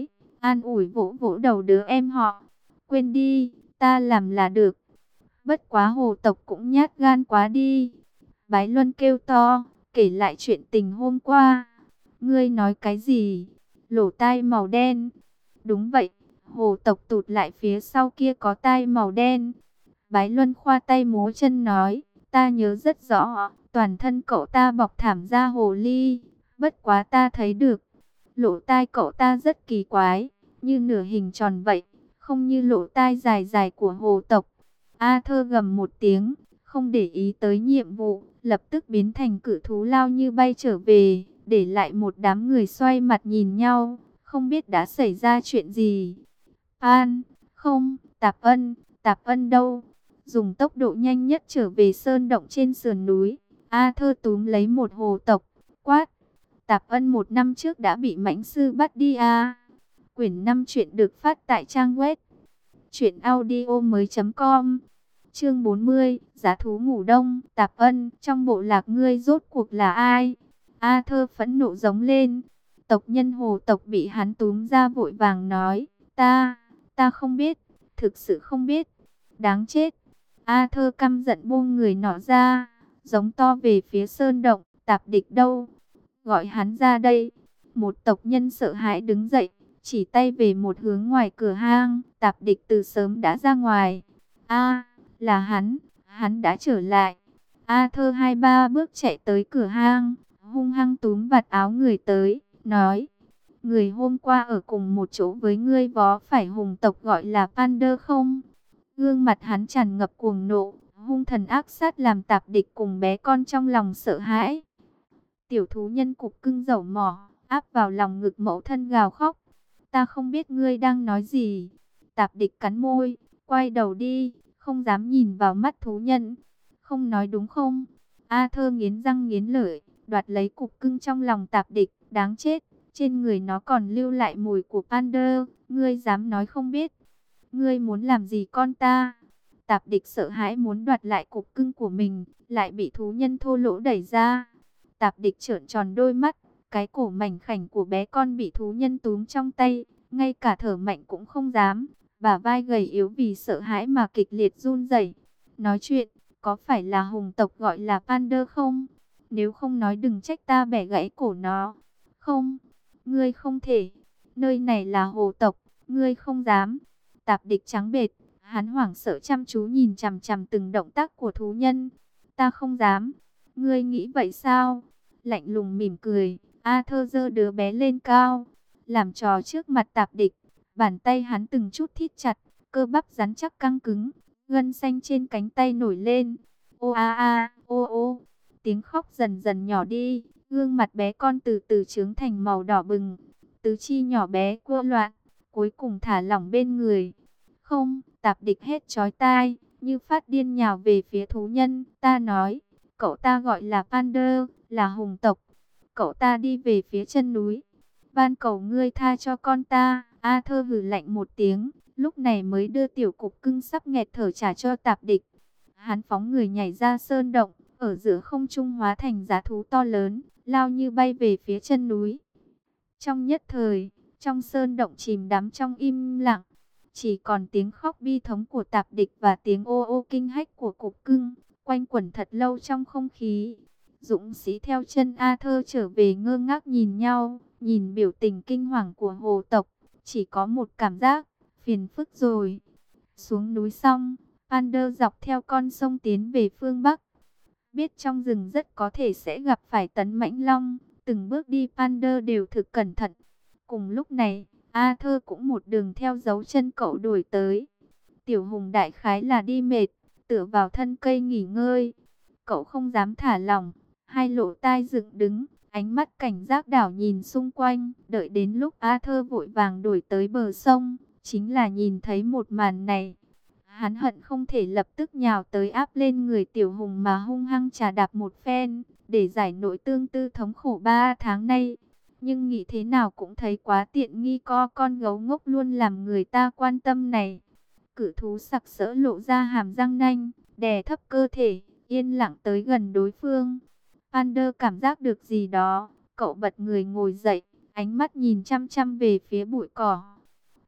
an ủi vỗ vỗ đầu đứa em họ. Quên đi, ta làm là được. Bất quá hồ tộc cũng nhát gan quá đi. Bái Luân kêu to, kể lại chuyện tình hôm qua. Ngươi nói cái gì? Lỗ tai màu đen. Đúng vậy, hồ tộc tụt lại phía sau kia có tai màu đen. Bái Luân khoa tay múa chân nói, ta nhớ rất rõ, toàn thân cậu ta bọc thảm da hồ ly. Bất quá ta thấy được, lỗ tai cậu ta rất kỳ quái, như nửa hình tròn vậy, không như lỗ tai dài dài của hồ tộc. A Thơ gầm một tiếng, không để ý tới nhiệm vụ, lập tức biến thành cự thú lao như bay trở về, để lại một đám người xoay mặt nhìn nhau, không biết đã xảy ra chuyện gì. An, không, Tạp Ân, Tạp Ân đâu? Dùng tốc độ nhanh nhất trở về sơn động trên sườn núi. A Thơ túm lấy một hồ tộc, quát. Tạp Ân một năm trước đã bị mãnh sư bắt đi à? Quyển năm chuyện được phát tại trang web truyện audio mới com. Chương bốn mươi, giá thú ngủ đông. Tạp Ân, trong bộ lạc ngươi rốt cuộc là ai? A Thơ phẫn nộ giống lên. Tộc nhân hồ tộc bị hắn túm ra vội vàng nói, ta, ta không biết, thực sự không biết. Đáng chết. A Thơ căm giận buông người nọ ra, giống to về phía sơn động. Tạp Địch đâu? Gọi hắn ra đây. Một tộc nhân sợ hãi đứng dậy, chỉ tay về một hướng ngoài cửa hang. Tạp Địch từ sớm đã ra ngoài. A, là hắn, hắn đã trở lại. A Thơ hai ba bước chạy tới cửa hang, hung hăng túm vạt áo người tới, nói, người hôm qua ở cùng một chỗ với ngươi vó phải hùng tộc gọi là Pander không? Gương mặt hắn tràn ngập cuồng nộ, hung thần ác sát làm Tạp Địch cùng bé con trong lòng sợ hãi. Tiểu thú nhân cục cưng dẩu mỏ, áp vào lòng ngực mẫu thân gào khóc. Ta không biết ngươi đang nói gì. Tạp Địch cắn môi, quay đầu đi, không dám nhìn vào mắt thú nhân. Không nói đúng không? A Thơ nghiến răng nghiến lợi, đoạt lấy cục cưng trong lòng Tạp Địch. Đáng chết, trên người nó còn lưu lại mùi của Pander. Ngươi dám nói không biết? Ngươi muốn làm gì con ta? Tạp Địch sợ hãi muốn đoạt lại cục cưng của mình, lại bị thú nhân thô lỗ đẩy ra. Tạp Địch trợn tròn đôi mắt, cái cổ mảnh khảnh của bé con bị thú nhân túm trong tay, ngay cả thở mạnh cũng không dám, bả vai gầy yếu vì sợ hãi mà kịch liệt run rẩy. Nói chuyện, có phải là hùng tộc gọi là Pander không? Nếu không nói đừng trách ta bẻ gãy cổ nó. Không, ngươi không thể, nơi này là hồ tộc, ngươi không dám. Tạp Địch trắng bệch, hắn hoảng sợ chăm chú nhìn chằm chằm từng động tác của thú nhân. Ta không dám. Ngươi nghĩ vậy sao? Lạnh lùng mỉm cười, A Thơ giơ đứa bé lên cao, làm trò trước mặt Tạp Địch. Bàn tay hắn từng chút thít chặt, cơ bắp rắn chắc căng cứng, gân xanh trên cánh tay nổi lên. Ô a a, ô ô, tiếng khóc dần dần nhỏ đi, gương mặt bé con từ từ trướng thành màu đỏ bừng, tứ chi nhỏ bé quơ loạn, cuối cùng thả lỏng bên người. Không, Tạp Địch hét chói tai, như phát điên nhào về phía thú nhân. Ta nói, cậu ta gọi là Pander, là hùng tộc. Cậu ta đi về phía chân núi. Van cầu ngươi tha cho con ta. A Thơ hừ lạnh một tiếng, lúc này mới đưa tiểu cục cưng sắp nghẹt thở trả cho Tạp Địch. Hắn phóng người nhảy ra sơn động, ở giữa không trung hóa thành dã thú to lớn, lao như bay về phía chân núi. Trong nhất thời, trong sơn động chìm đắm trong im lặng, chỉ còn tiếng khóc bi thống của Tạp Địch và tiếng ô ô kinh hách của cục cưng, quanh quẩn thật lâu trong không khí. Dũng sĩ theo chân A Thơ trở về ngơ ngác nhìn nhau, nhìn biểu tình kinh hoàng của hồ tộc, chỉ có một cảm giác, phiền phức rồi. Xuống núi xong, Pander dọc theo con sông tiến về phương Bắc. Biết trong rừng rất có thể sẽ gặp phải tấn mãnh long, từng bước đi Pander đều thực cẩn thận. Cùng lúc này, A Thơ cũng một đường theo dấu chân cậu đuổi tới. Tiểu Hùng đại khái là đi mệt, tựa vào thân cây nghỉ ngơi. Cậu không dám thả lỏng, hai lỗ tai dựng đứng, ánh mắt cảnh giác đảo nhìn xung quanh. Đợi đến lúc A Thơ vội vàng đuổi tới bờ sông, chính là nhìn thấy một màn này. Hắn hận không thể lập tức nhào tới áp lên người Tiểu Hùng mà hung hăng chà đạp một phen, để giải nỗi tương tư thống khổ ba tháng nay. Nhưng nghĩ thế nào cũng thấy quá tiện nghi co con gấu ngốc luôn làm người ta quan tâm này. Cự thú sặc sỡ lộ ra hàm răng nanh, đè thấp cơ thể, yên lặng tới gần đối phương. Pander cảm giác được gì đó, cậu bật người ngồi dậy, ánh mắt nhìn chăm chăm về phía bụi cỏ.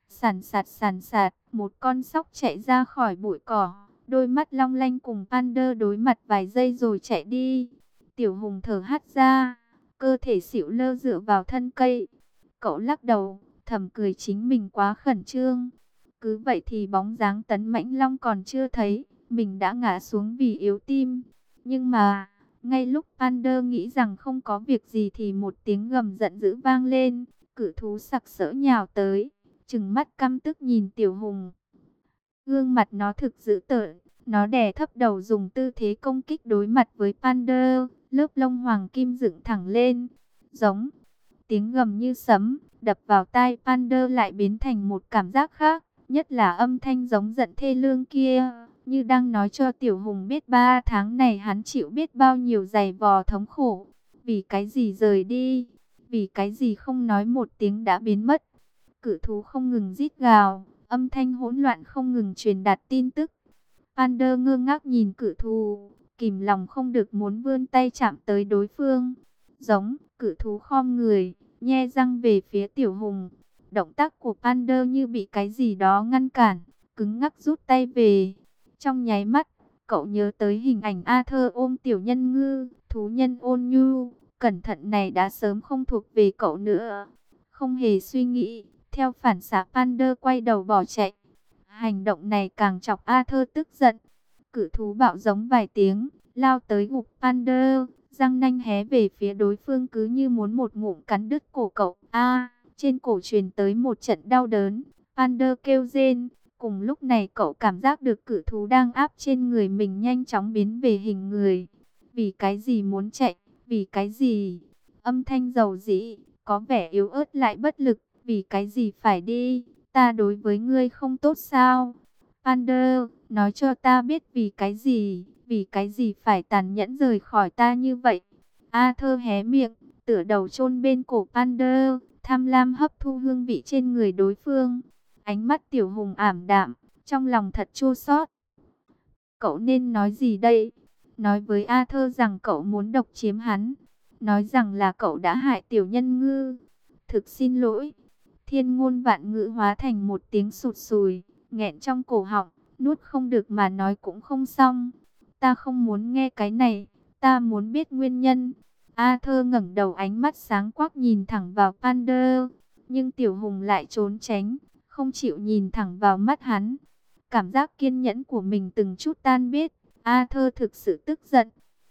Sàn sạt sàn sạt, một con sóc chạy ra khỏi bụi cỏ, đôi mắt long lanh cùng Pander đối mặt vài giây rồi chạy đi. Tiểu Hùng thở hắt ra, cơ thể xỉu lơ dựa vào thân cây. Cậu lắc đầu, thầm cười chính mình quá khẩn trương. Cứ vậy thì bóng dáng Tấn Mãnh Long còn chưa thấy, mình đã ngã xuống vì yếu tim. Nhưng mà, ngay lúc Pander nghĩ rằng không có việc gì thì một tiếng gầm giận dữ vang lên, cự thú sặc sỡ nhào tới, trừng mắt căm tức nhìn Tiểu Hùng. Gương mặt nó thực dữ tợn, nó đè thấp đầu dùng tư thế công kích đối mặt với Pander, lớp lông hoàng kim dựng thẳng lên, giống. Tiếng gầm như sấm, đập vào tai Pander lại biến thành một cảm giác khác, nhất là âm thanh giống giận thê lương kia, như đang nói cho Tiểu Hùng biết ba tháng này hắn chịu biết bao nhiêu giày vò thống khổ. Vì cái gì rời đi, vì cái gì không nói một tiếng đã biến mất. Cự thú không ngừng rít gào, âm thanh hỗn loạn không ngừng truyền đạt tin tức. Pander ngơ ngác nhìn cự thú, kìm lòng không được muốn vươn tay chạm tới đối phương. Giống, cự thú khom người, nhe răng về phía Tiểu Hùng. Động tác của Pander như bị cái gì đó ngăn cản, cứng ngắc rút tay về. Trong nháy mắt, cậu nhớ tới hình ảnh Arthur ôm tiểu nhân ngư, thú nhân ôn nhu, cẩn thận này đã sớm không thuộc về cậu nữa. Không hề suy nghĩ, theo phản xạ Pander quay đầu bỏ chạy. Hành động này càng chọc Arthur tức giận. Cự thú bạo giống vài tiếng, lao tới gục Pander, răng nanh hé về phía đối phương cứ như muốn một ngụm cắn đứt cổ cậu. A, trên cổ truyền tới một trận đau đớn, Pander kêu rên. Cùng lúc này cậu cảm giác được cự thú đang áp trên người mình nhanh chóng biến về hình người. Vì cái gì muốn chạy, vì cái gì? Âm thanh dầu dĩ, có vẻ yếu ớt lại bất lực. Vì cái gì phải đi, ta đối với ngươi không tốt sao? Pander, nói cho ta biết vì cái gì, vì cái gì phải tàn nhẫn rời khỏi ta như vậy? Arthur hé miệng, tựa đầu chôn bên cổ Pander, tham lam hấp thu hương vị trên người đối phương. Ánh mắt Tiểu Hùng ảm đạm, trong lòng thật chua xót. Cậu nên nói gì đây? Nói với Arthur rằng cậu muốn độc chiếm hắn, nói rằng là cậu đã hại tiểu nhân ngư. Thực xin lỗi. Thiên ngôn vạn ngữ hóa thành một tiếng sụt sùi, nghẹn trong cổ họng, nuốt không được mà nói cũng không xong. Ta không muốn nghe cái này, ta muốn biết nguyên nhân. Arthur ngẩng đầu, ánh mắt sáng quắc nhìn thẳng vào Pander, nhưng Tiểu Hùng lại trốn tránh, không chịu nhìn thẳng vào mắt hắn. Cảm giác kiên nhẫn của mình từng chút tan biết, Arthur thực sự tức giận.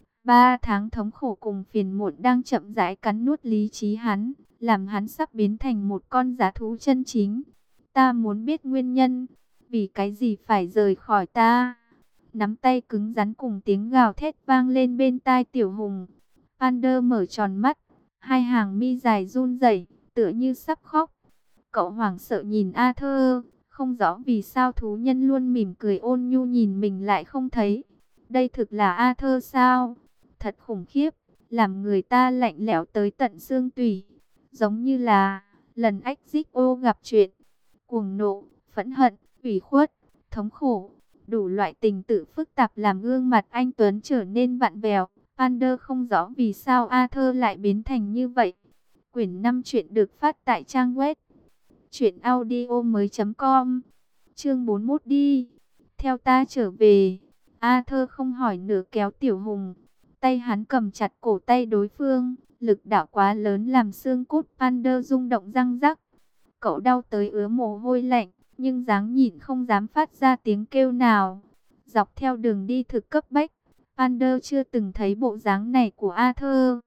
Ba tháng thống khổ cùng phiền muộn đang chậm rãi cắn nuốt lý trí hắn, làm hắn sắp biến thành một con dã thú chân chính. Ta muốn biết nguyên nhân, vì cái gì phải rời khỏi ta? Nắm tay cứng rắn cùng tiếng gào thét vang lên bên tai Tiểu Hùng. Pander mở tròn mắt, hai hàng mi dài run rẩy, tựa như sắp khóc. Cậu hoảng sợ nhìn Arthur, không rõ vì sao thú nhân luôn mỉm cười ôn nhu nhìn mình lại không thấy. Đây thực là Arthur sao? Thật khủng khiếp, làm người ta lạnh lẽo tới tận xương tủy. Giống như là lần ách dích ô gặp chuyện, cuồng nộ, phẫn hận, ủy khuất, thống khổ, đủ loại tình tự phức tạp làm gương mặt anh Tuấn trở nên vặn vẹo. Pander không rõ vì sao Arthur lại biến thành như vậy. Quyển năm truyện được phát tại trang web truyện audio mới chấm com. Chương bốn mươi mốt đi. Theo ta trở về. Arthur không hỏi nữa kéo Tiểu Hùng. Tay hắn cầm chặt cổ tay đối phương. Lực đạo quá lớn làm xương cốt Pander rung động răng rắc. Cậu đau tới ứa mồ hôi lạnh, nhưng dáng nhịn không dám phát ra tiếng kêu nào. Dọc theo đường đi thực cấp bách, Pander chưa từng thấy bộ dáng này của Arthur.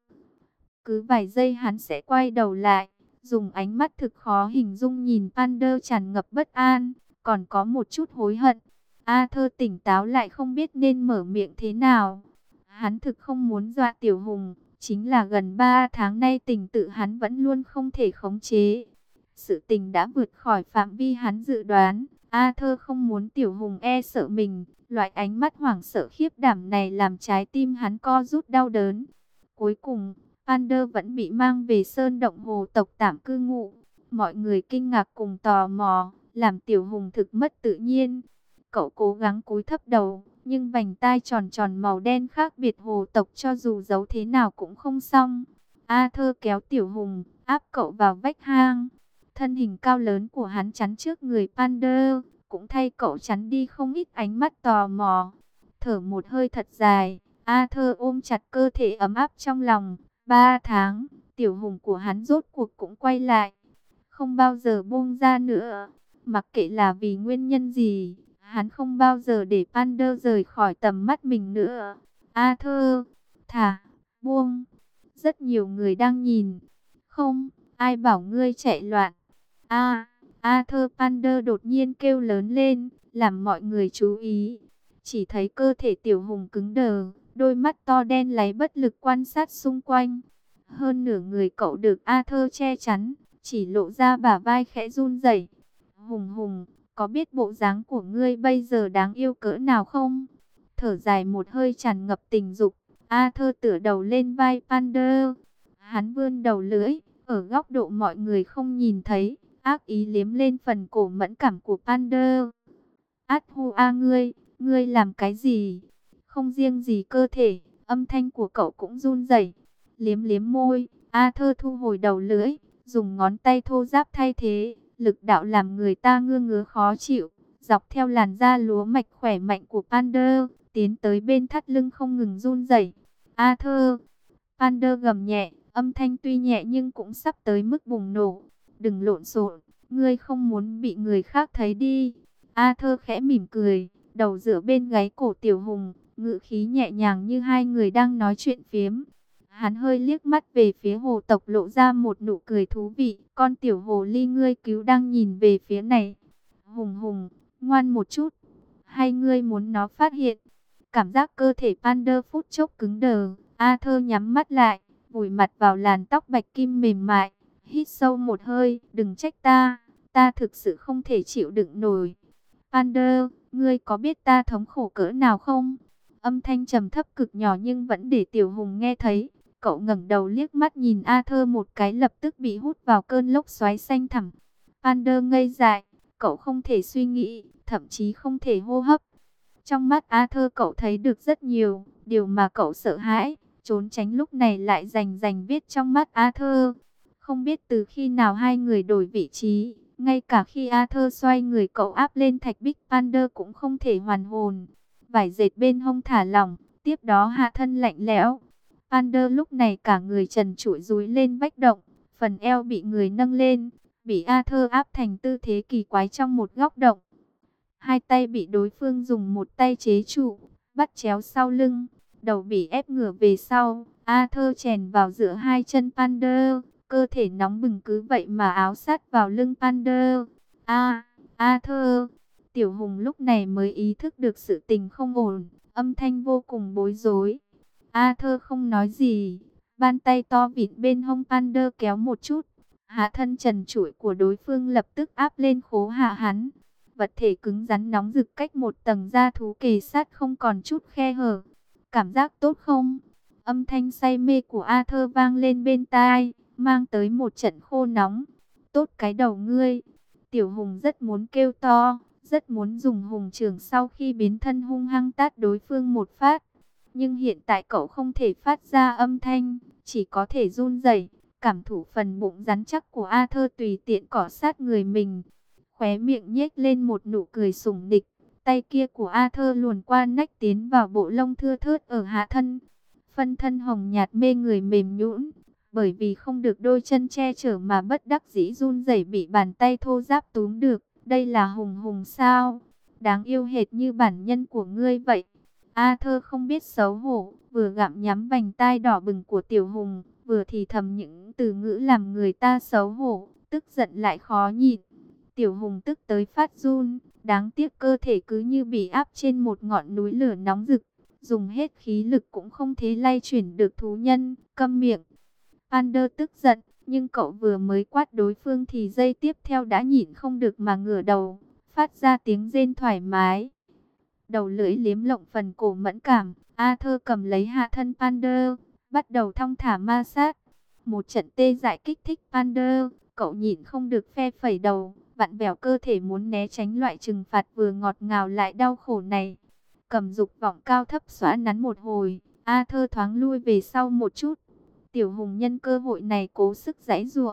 Cứ vài giây hắn sẽ quay đầu lại, dùng ánh mắt thực khó hình dung nhìn Pander tràn ngập bất an, còn có một chút hối hận. Arthur tỉnh táo lại không biết nên mở miệng thế nào. Hắn thực không muốn dọa Tiểu Hùng, chính là gần ba tháng nay tình tự hắn vẫn luôn không thể khống chế. Sự tình đã vượt khỏi phạm vi hắn dự đoán. Arthur không muốn Tiểu Hùng e sợ mình. Loại ánh mắt hoảng sợ khiếp đảm này làm trái tim hắn co rút đau đớn. Cuối cùng, Pander vẫn bị mang về sơn động hồ tộc tạm cư ngụ. Mọi người kinh ngạc cùng tò mò, làm Tiểu Hùng thực mất tự nhiên. Cậu cố gắng cúi thấp đầu, nhưng vành tai tròn tròn màu đen khác biệt hồ tộc cho dù giấu thế nào cũng không xong. Arthur kéo Tiểu Hùng, áp cậu vào vách hang. Thân hình cao lớn của hắn chắn trước người Pander, cũng thay cậu chắn đi không ít ánh mắt tò mò. Thở một hơi thật dài, Arthur ôm chặt cơ thể ấm áp trong lòng. Ba tháng, tiểu hùng của hắn rốt cuộc cũng quay lại, không bao giờ buông ra nữa. Mặc kệ là vì nguyên nhân gì, hắn không bao giờ để Pander rời khỏi tầm mắt mình nữa. Arthur, thả, buông. Rất nhiều người đang nhìn. Không, ai bảo ngươi chạy loạn. A, Arthur Pander đột nhiên kêu lớn lên, làm mọi người chú ý. Chỉ thấy cơ thể tiểu hùng cứng đờ, đôi mắt to đen láy bất lực quan sát xung quanh. Hơn nửa người cậu được Arthur che chắn, chỉ lộ ra bả vai khẽ run rẩy. Hùng Hùng, có biết bộ dáng của ngươi bây giờ đáng yêu cỡ nào không? Thở dài một hơi tràn ngập tình dục, Arthur tựa đầu lên vai Pander. Hắn vươn đầu lưỡi, ở góc độ mọi người không nhìn thấy, ác ý liếm lên phần cổ mẫn cảm của Pander. Át hu a ngươi, ngươi làm cái gì? Không riêng gì cơ thể, âm thanh của cậu cũng run rẩy. Liếm liếm môi, Arthur thu hồi đầu lưỡi, dùng ngón tay thô ráp thay thế, lực đạo làm người ta ngứa ngứa khó chịu. Dọc theo làn da lúa mạch khỏe mạnh của Pander, tiến tới bên thắt lưng không ngừng run rẩy. Arthur, Pander gầm nhẹ, âm thanh tuy nhẹ nhưng cũng sắp tới mức bùng nổ. Đừng lộn xộn, ngươi không muốn bị người khác thấy đi. Arthur khẽ mỉm cười, đầu dựa bên gáy cổ tiểu hùng, ngữ khí nhẹ nhàng như hai người đang nói chuyện phiếm. Hắn hơi liếc mắt về phía hồ tộc lộ ra một nụ cười thú vị. Con tiểu hồ ly ngươi cứu đang nhìn về phía này. Hùng Hùng, ngoan một chút. Hay ngươi muốn nó phát hiện? Cảm giác cơ thể Pander phút chốc cứng đờ. Arthur nhắm mắt lại, vùi mặt vào làn tóc bạch kim mềm mại. Hít sâu một hơi, đừng trách ta. Ta thực sự không thể chịu đựng nổi. Pander, ngươi có biết ta thống khổ cỡ nào không? Âm thanh trầm thấp cực nhỏ nhưng vẫn để tiểu hùng nghe thấy. Cậu ngẩng đầu liếc mắt nhìn Arthur một cái, lập tức bị hút vào cơn lốc xoáy xanh thẳm. Pander ngây dại, cậu không thể suy nghĩ, thậm chí không thể hô hấp. Trong mắt Arthur cậu thấy được rất nhiều, điều mà cậu sợ hãi, trốn tránh lúc này lại rành rành viết trong mắt Arthur. Không biết từ khi nào hai người đổi vị trí, ngay cả khi Arthur xoay người cậu áp lên thạch bích, Pander cũng không thể hoàn hồn. Vải dệt bên hông thả lỏng, tiếp đó hạ thân lạnh lẽo. Pander lúc này cả người trần trụi dúi lên vách động, phần eo bị người nâng lên, bị Arthur áp thành tư thế kỳ quái trong một góc động. Hai tay bị đối phương dùng một tay chế trụ, bắt chéo sau lưng, đầu bị ép ngửa về sau. Arthur chèn vào giữa hai chân Pander, cơ thể nóng bừng cứ vậy mà áo sát vào lưng Pander. A, Arthur, tiểu hùng lúc này mới ý thức được sự tình không ổn, âm thanh vô cùng bối rối. Arthur không nói gì, bàn tay to vịn bên hông Pander kéo một chút. Hạ thân trần trụi của đối phương lập tức áp lên khố hạ hắn. Vật thể cứng rắn nóng rực cách một tầng da thú kề sát không còn chút khe hở. Cảm giác tốt không? Âm thanh say mê của Arthur vang lên bên tai, mang tới một trận khô nóng. Tốt cái đầu ngươi. Tiểu hùng rất muốn kêu to, rất muốn dùng hùng trưởng sau khi biến thân hung hăng tát đối phương một phát. Nhưng hiện tại cậu không thể phát ra âm thanh, chỉ có thể run rẩy, cảm thụ phần bụng rắn chắc của Arthur tùy tiện cọ sát người mình. Khóe miệng nhếch lên một nụ cười sủng nịch, tay kia của Arthur luồn qua nách tiến vào bộ lông thưa thớt ở hạ thân. Phân thân hồng nhạt mê người mềm nhũn, bởi vì không được đôi chân che chở mà bất đắc dĩ run rẩy bị bàn tay thô ráp túm được. Đây là Hùng Hùng sao? Đáng yêu hệt như bản nhân của ngươi vậy. Arthur không biết xấu hổ, vừa gặm nhắm vành tai đỏ bừng của tiểu hùng, vừa thì thầm những từ ngữ làm người ta xấu hổ, tức giận lại khó nhịn. Tiểu hùng tức tới phát run, đáng tiếc cơ thể cứ như bị áp trên một ngọn núi lửa nóng rực, dùng hết khí lực cũng không thể lay chuyển được thú nhân. Câm miệng. Pander tức giận, nhưng cậu vừa mới quát đối phương thì giây tiếp theo đã nhịn không được mà ngửa đầu, phát ra tiếng rên thoải mái. Đầu lưỡi liếm lộng phần cổ mẫn cảm, Arthur cầm lấy hạ thân Pander, bắt đầu thong thả ma sát. Một trận tê dại kích thích Pander, cậu nhịn không được phe phẩy đầu, vặn vẹo cơ thể muốn né tránh loại trừng phạt vừa ngọt ngào lại đau khổ này. Cầm dục vọng cao thấp xóa nắn một hồi, Arthur thoáng lui về sau một chút. Tiểu hùng nhân cơ hội này cố sức giãy giụa.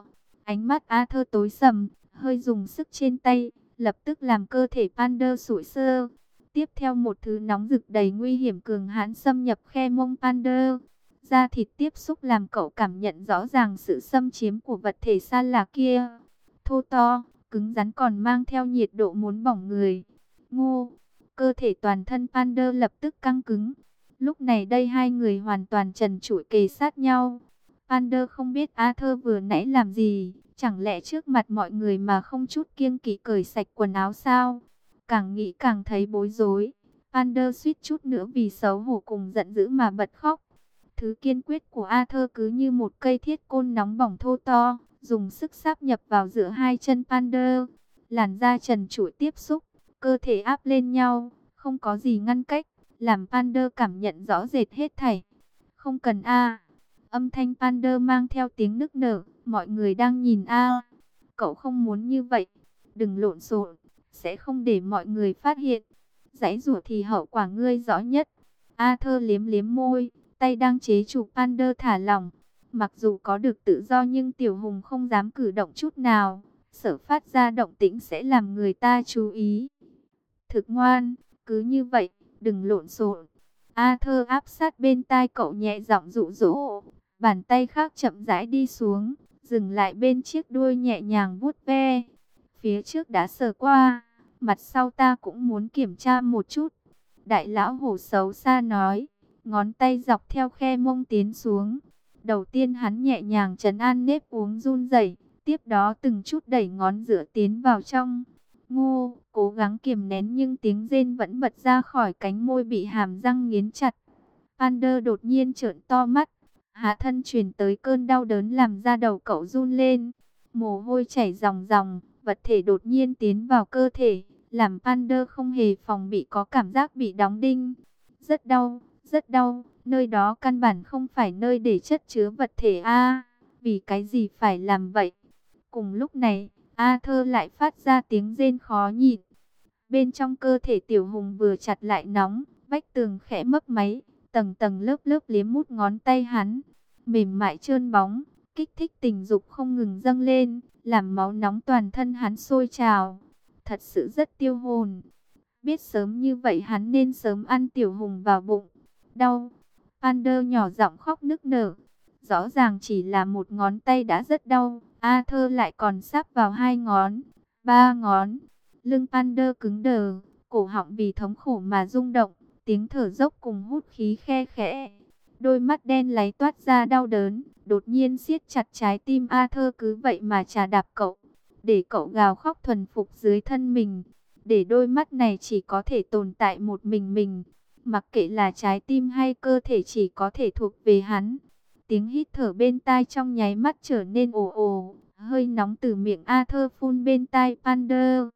Ánh mắt Arthur tối sầm, hơi dùng sức trên tay, lập tức làm cơ thể Pander sụi sơ. Tiếp theo một thứ nóng rực đầy nguy hiểm cường hãn xâm nhập khe mông Pander. Da thịt tiếp xúc làm cậu cảm nhận rõ ràng sự xâm chiếm của vật thể xa lạ kia. Thô to, cứng rắn còn mang theo nhiệt độ muốn bỏng người. Ngô, cơ thể toàn thân Pander lập tức căng cứng. Lúc này đây hai người hoàn toàn trần trụi kề sát nhau. Pander không biết Arthur vừa nãy làm gì, chẳng lẽ trước mặt mọi người mà không chút kiêng kỵ cởi sạch quần áo sao? Càng nghĩ càng thấy bối rối. Pander suýt chút nữa vì xấu hổ cùng giận dữ mà bật khóc. Thứ kiên quyết của Arthur cứ như một cây thiết côn nóng bỏng thô to, dùng sức sáp nhập vào giữa hai chân Pander. Làn da trần trụi tiếp xúc, cơ thể áp lên nhau, không có gì ngăn cách, làm Pander cảm nhận rõ rệt hết thảy. Không cần a. Âm thanh Pander mang theo tiếng nức nở, mọi người đang nhìn a. Cậu không muốn như vậy, đừng lộn xộn, sẽ không để mọi người phát hiện. Giãy giụa thì hậu quả ngươi rõ nhất. Arthur liếm liếm môi, tay đang chế trụ Pander thả lỏng. Mặc dù có được tự do nhưng Tiểu Hùng không dám cử động chút nào, sợ phát ra động tĩnh sẽ làm người ta chú ý. Thực ngoan, cứ như vậy, đừng lộn xộn. Arthur áp sát bên tai cậu nhẹ giọng dụ dỗ, bàn tay khác chậm rãi đi xuống, dừng lại bên chiếc đuôi nhẹ nhàng vuốt ve. Phía trước đã sờ qua, mặt sau ta cũng muốn kiểm tra một chút. Đại lão hổ xấu xa nói, ngón tay dọc theo khe mông tiến xuống. Đầu tiên hắn nhẹ nhàng trấn an nếp uống run rẩy, tiếp đó từng chút đẩy ngón giữa tiến vào trong. Ngô, cố gắng kiềm nén nhưng tiếng rên vẫn bật ra khỏi cánh môi bị hàm răng nghiến chặt. Pander đột nhiên trợn to mắt, hạ thân truyền tới cơn đau đớn làm da đầu cậu run lên. Mồ hôi chảy ròng ròng, vật thể đột nhiên tiến vào cơ thể, làm Pander không hề phòng bị có cảm giác bị đóng đinh. Rất đau, rất đau, nơi đó căn bản không phải nơi để chất chứa vật thể a. Vì cái gì phải làm vậy? Cùng lúc này, Arthur lại phát ra tiếng rên khó nhịn. Bên trong cơ thể Tiểu Hùng vừa chặt lại nóng, vách tường khẽ mấp máy, tầng tầng lớp lớp liếm mút ngón tay hắn, mềm mại trơn bóng, kích thích tình dục không ngừng dâng lên, làm máu nóng toàn thân hắn sôi trào. Thật sự rất tiêu hồn. Biết sớm như vậy hắn nên sớm ăn Tiểu Hùng vào bụng. Đau. Pander nhỏ giọng khóc nức nở. Rõ ràng chỉ là một ngón tay đã rất đau. Arthur lại còn sáp vào hai ngón, ba ngón. Lưng Pander cứng đờ, cổ họng vì thống khổ mà rung động, tiếng thở dốc cùng hút khí khe khẽ. Đôi mắt đen láy toát ra đau đớn, đột nhiên siết chặt trái tim Arthur cứ vậy mà chà đạp cậu, để cậu gào khóc thuần phục dưới thân mình, để đôi mắt này chỉ có thể tồn tại một mình mình, mặc kệ là trái tim hay cơ thể chỉ có thể thuộc về hắn. Tiếng hít thở bên tai trong nháy mắt trở nên ồ ồ, hơi nóng từ miệng Arthur phun bên tai Pander.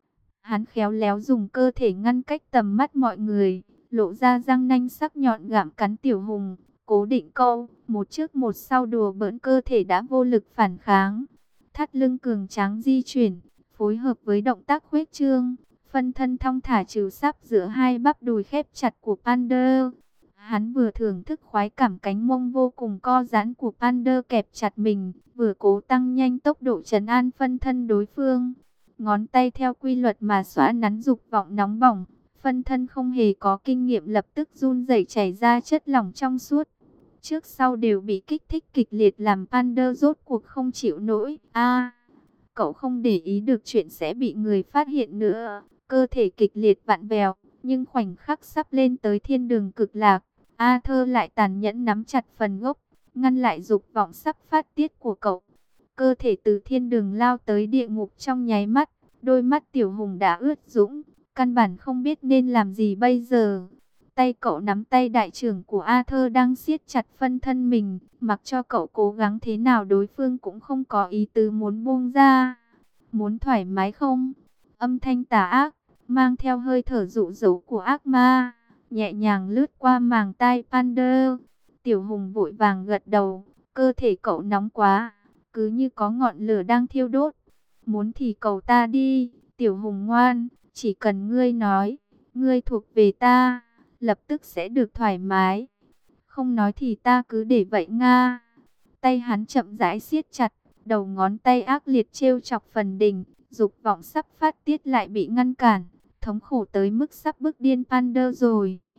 Hắn khéo léo dùng cơ thể ngăn cách tầm mắt mọi người, lộ ra răng nanh sắc nhọn gặm cắn Tiểu Hùng, cố định câu, một trước một sau đùa bỡn cơ thể đã vô lực phản kháng. Thắt lưng cường tráng di chuyển, phối hợp với động tác khuếch trương, phân thân thong thả trừ sáp giữa hai bắp đùi khép chặt của Pander. Hắn vừa thưởng thức khoái cảm cánh mông vô cùng co giãn của Pander kẹp chặt mình, vừa cố tăng nhanh tốc độ trấn an phân thân đối phương. Ngón tay theo quy luật mà xóa nắn dục vọng nóng bỏng, phân thân không hề có kinh nghiệm lập tức run rẩy chảy ra chất lỏng trong suốt. Trước sau đều bị kích thích kịch liệt làm Pander rốt cuộc không chịu nổi. A, cậu không để ý được chuyện sẽ bị người phát hiện nữa. Cơ thể kịch liệt vặn vẹo, nhưng khoảnh khắc sắp lên tới thiên đường cực lạc, Arthur lại tàn nhẫn nắm chặt phần gốc, ngăn lại dục vọng sắp phát tiết của cậu. Cơ thể từ thiên đường lao tới địa ngục trong nháy mắt, đôi mắt Tiểu Hùng đã ướt dũng, căn bản không biết nên làm gì bây giờ. Tay cậu nắm tay đại trưởng của Arthur đang siết chặt phân thân mình, mặc cho cậu cố gắng thế nào đối phương cũng không có ý tứ muốn buông ra. Muốn thoải mái không? Âm thanh tà ác, mang theo hơi thở dụ dỗ của ác ma, nhẹ nhàng lướt qua màng tai Pander. Tiểu Hùng vội vàng gật đầu, cơ thể cậu nóng quá, cứ như có ngọn lửa đang thiêu đốt. Muốn thì cầu ta đi, Tiểu Hùng ngoan, chỉ cần ngươi nói, ngươi thuộc về ta, lập tức sẽ được thoải mái. Không nói thì ta cứ để vậy Nga. Tay hắn chậm rãi siết chặt, đầu ngón tay ác liệt trêu chọc phần đỉnh, dục vọng sắp phát tiết lại bị ngăn cản, thống khổ tới mức sắp bức điên Pander rồi.